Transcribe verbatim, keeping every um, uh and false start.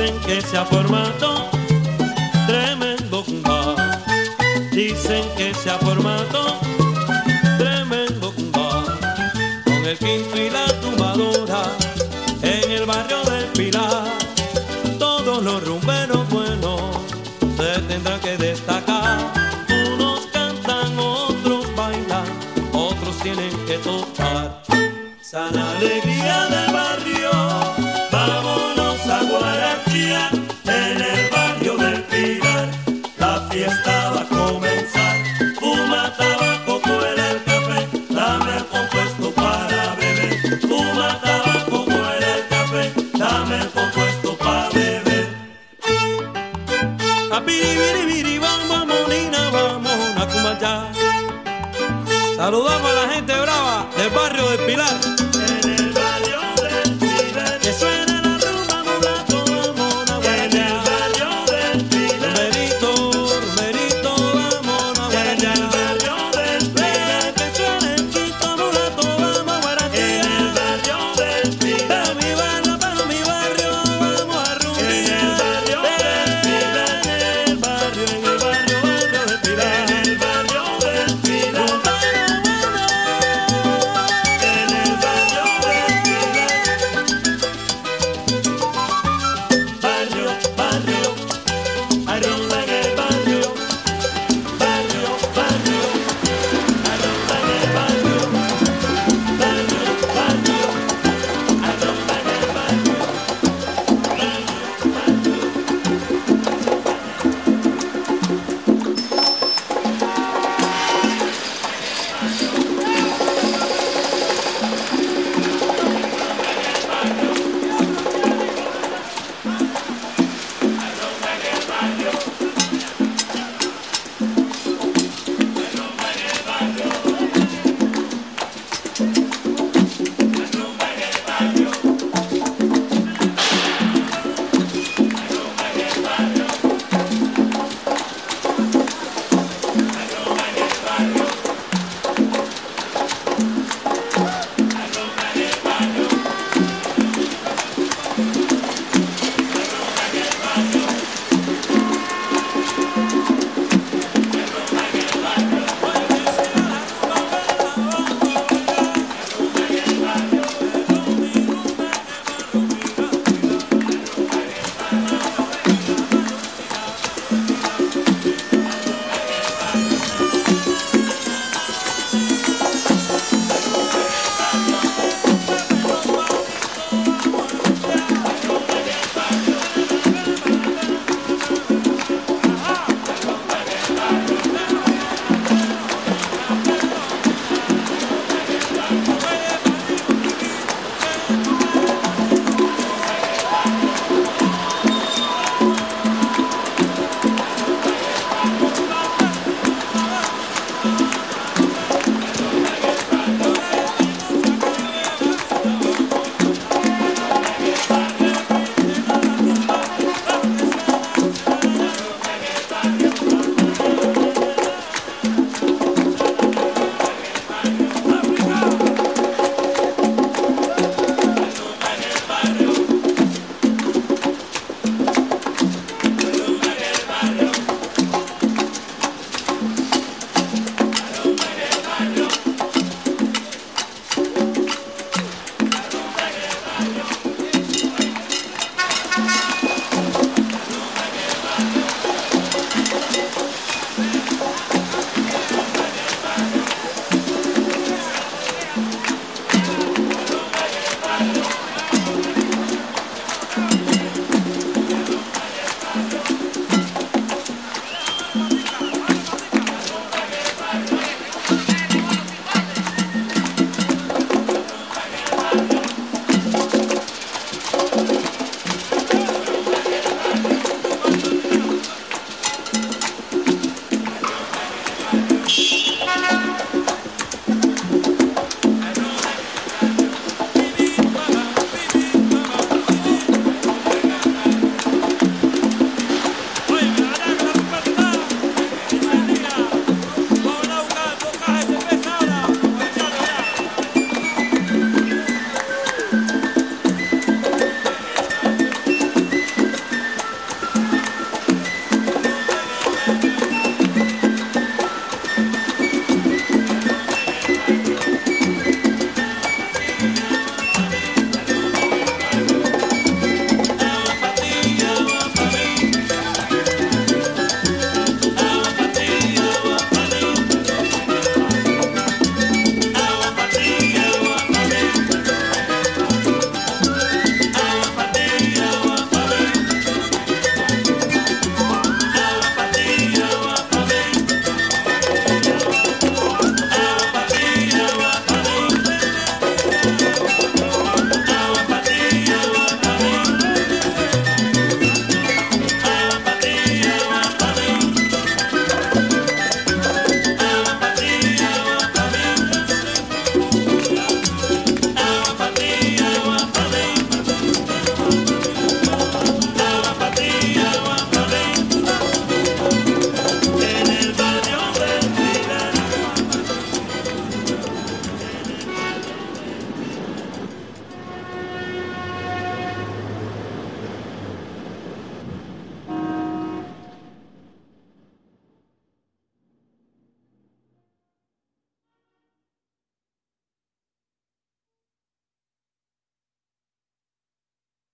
Dicen que se ha formado tremendo cumba. Dicen que se ha formado tremendo cumba. Con el quinto y la tumbadora en el barrio del Pilar. Todos los rumberos buenos se tendrán que destacar. Unos cantan, otros bailan, otros tienen que tocar. Sana alegría del barrio, vámonos a Guarachía. En el barrio del Pilar la fiesta va a comenzar. Fuma tabaco, cuela el café, dame el compuesto para beber. Fuma tabaco, cuela el café, dame el compuesto para beber. A biribiribiri, vamos, monina, vamos a Cumayá. Saludamos a la gente brava del barrio del Pilar.